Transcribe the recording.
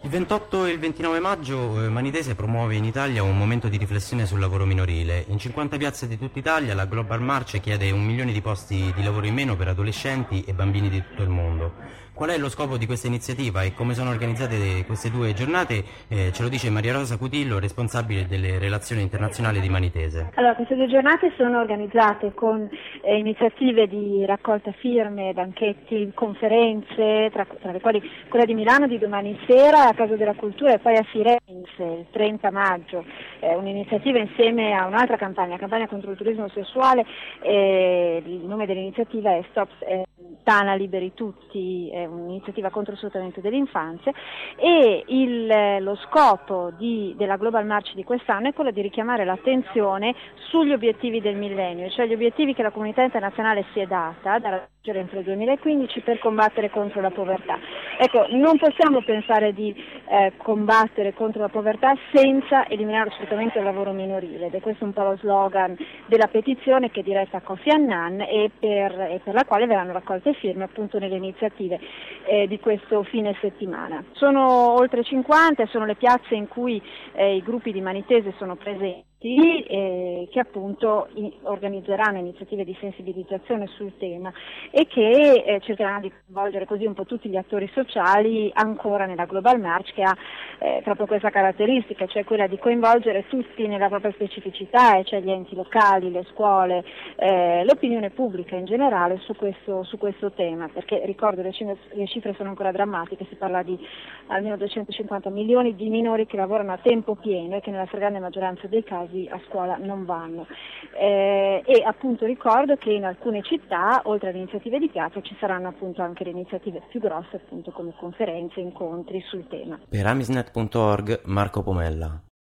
Il 28 e il 29 maggio Manitese promuove in Italia un momento di riflessione sul lavoro minorile. In 50 piazze di tutta Italia la Global March chiede 1 milione di posti di lavoro in meno per adolescenti e bambini di tutto il mondo. Qual è lo scopo di questa iniziativa e come sono organizzate queste due giornate? Ce lo dice Maria Rosa Cutillo, responsabile delle relazioni internazionali di Manitese. Allora, queste due giornate sono organizzate con iniziative di raccolta firme, banchetti, conferenze, tra le quali quella di Milano di domani sera a Casa della Cultura e poi a Firenze il 30 maggio. Un'iniziativa insieme a un'altra campagna contro il turismo sessuale. Il nome dell'iniziativa è Stop Tana Liberi Tutti, è un'iniziativa contro lo sfruttamento dell'infanzia e lo scopo della Global March di quest'anno è quello di richiamare l'attenzione sugli obiettivi del millennio, cioè gli obiettivi che la comunità internazionale si è data da raggiungere entro il 2015 per combattere contro la povertà. Ecco, non possiamo pensare di combattere contro la povertà senza eliminare lo sfruttamento del lavoro minorile, ed è questo un po' lo slogan della petizione che è diretta a Kofi Annan e per la quale verranno raccolte firme appunto nelle iniziative di questo fine settimana. Sono oltre 50, sono le piazze in cui i gruppi di Manitese sono presenti, che appunto organizzeranno iniziative di sensibilizzazione sul tema e che cercheranno di coinvolgere così un po' tutti gli attori sociali ancora nella Global March, che ha proprio questa caratteristica, cioè quella di coinvolgere tutti nella propria specificità, cioè gli enti locali, le scuole, l'opinione pubblica in generale su questo tema, perché ricordo le cifre sono ancora drammatiche, si parla di almeno 250 milioni di minori che lavorano a tempo pieno e che nella stragrande maggioranza dei casi a scuola non vanno. E appunto ricordo che in alcune città, oltre alle iniziative di piazza, ci saranno appunto anche le iniziative più grosse, appunto come conferenze, incontri sul tema. Per amisnet.org Marco Pomella.